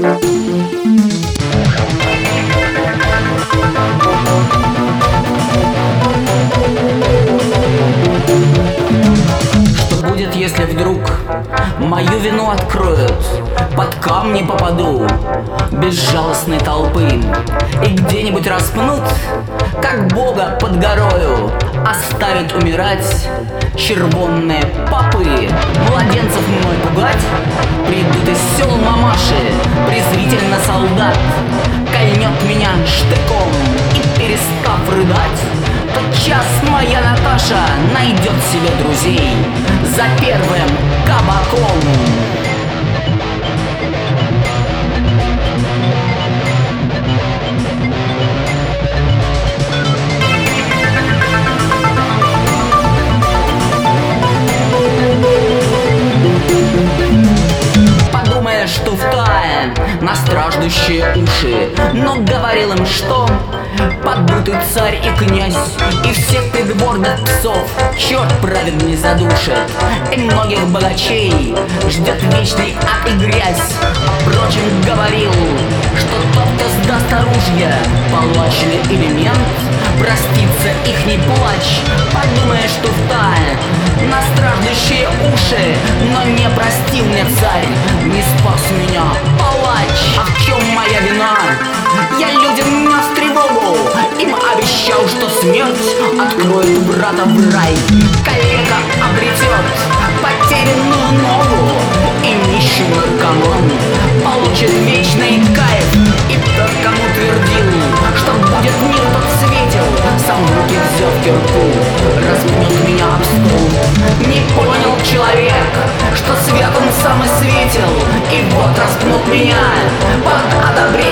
Что будет, если вдруг мою вину откроют, под камни попаду безжалостной толпы и где-нибудь распнут, как Бога под горою, оставят умирать червонные попы. Младенцев мной пугать придут из сел мамаши, презрительно солдат кольнет меня штыком, и перестав рыдать, тотчас моя Наташа найдет себе друзей за первым кабаком. Подумаешь, что втая на страждущие уши, но говорил им, что поддутый царь и князь, и всех придворных псов черт праведный задушит, и многих богачей ждет вечный ад и грязь. Впрочем, говорил, что тот, кто сдаст оружие, палач или элемент, простится ихний плач. Подумаешь, что втая на страждущие уши, но не простил мне царь, не спас меня палач. А в чем моя вина? Я людям нес тревогу, им обещал, что смерть откроет брата в рай. Калека обретет потерянную ногу, и нищий наркоман получит вечный кайф. И тот, кому твердил, что будет мир, тот светил, сам в руки взяв кирку, распнет меня об стул. Не понял человек, что свет он сам и светил, и вот распнут меня под одобрением